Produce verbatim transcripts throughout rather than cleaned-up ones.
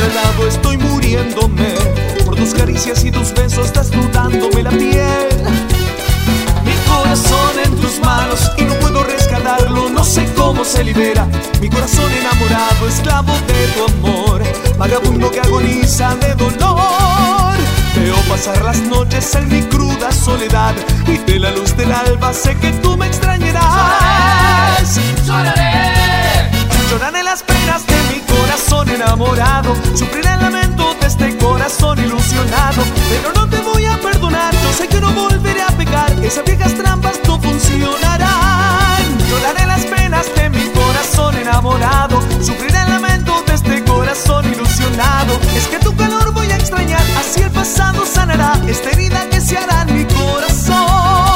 maltratado, estoy muriéndome por tus caricias y tus besos desnudándome la piel. Mi corazón en tus manos y no puedo rescatarlo, no sé cómo se libera. Mi corazón enamorado, esclavo de tu amor, vagabundo que agoniza de dolor. Veo pasar las noches en mi cruda soledad y de la luz del alba sé que tú me extrañarás. Lloraré, lloraré las penas de mi corazón enamorado, sufriré el lamento de este corazón ilusionado, pero no te voy a perdonar, yo sé que no volveré a pecar, esas viejas trampas no funcionarán. Lloraré las penas de mi corazón enamorado, sufriré el lamento de este corazón ilusionado. Es que tu calor voy a extrañar, así el pasado sanará esta herida que se hará en mi corazón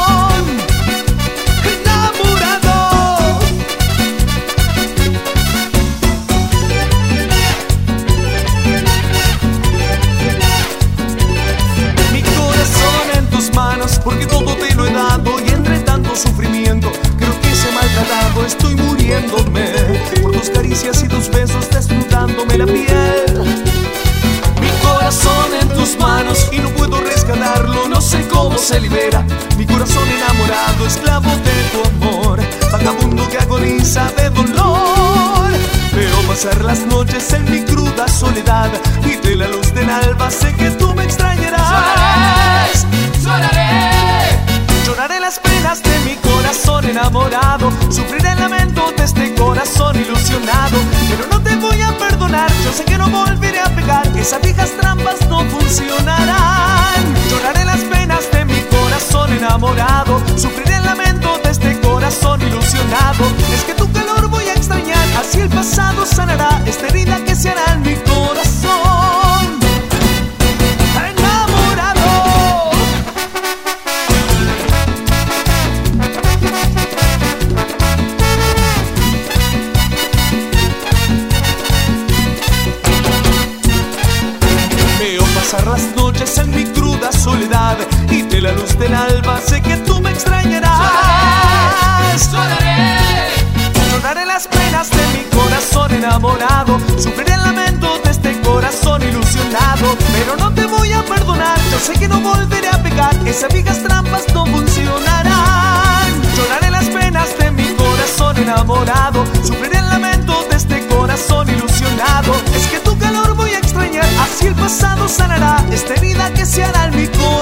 enamorado. Mi corazón en tus manos, porque todo te lo he dado y entre tanto sufrimiento creo que se maltratado, estoy muriéndome por tus caricias y tus besos desnudándome la piel. Mi corazón en tus manos y no puedo rescatarlo, no sé cómo se libera. Mi corazón enamorado, esclavo de tu amor, vagabundo que agoniza de dolor. Veo pasar las noches en mi cruda soledad y de la luz del alba sé que tú me extrañarás. lloraré, Lloraré las penas de mi corazón enamorado, sufriré el lamento de este corazón ilusionado, pero no te voy a perdonar, yo sé que no volveré a pecar, esas viejas trampas no funcionarán. Lloraré las penas de mi corazón enamorado, sufriré el lamento de este corazón ilusionado. Es que tu calor voy a extrañar, así el pasado sanará esta herida que se hará en mi corazón enamorado. Veo pasar las noches en mi cruda soledad y de la luz del alba sé que tú me extrañarás. lloraré, Lloraré las penas de mi corazón enamorado, sufriré el lamento de este corazón ilusionado, pero no te voy a perdonar, yo sé que no volveré a pecar, esas viejas trampas no funcionarán. Lloraré las penas de mi corazón enamorado, sufriré el lamento de este corazón ilusionado. Es que tu calor voy a extrañar, así el pasado sanará esta herida que se hará en mi corazón.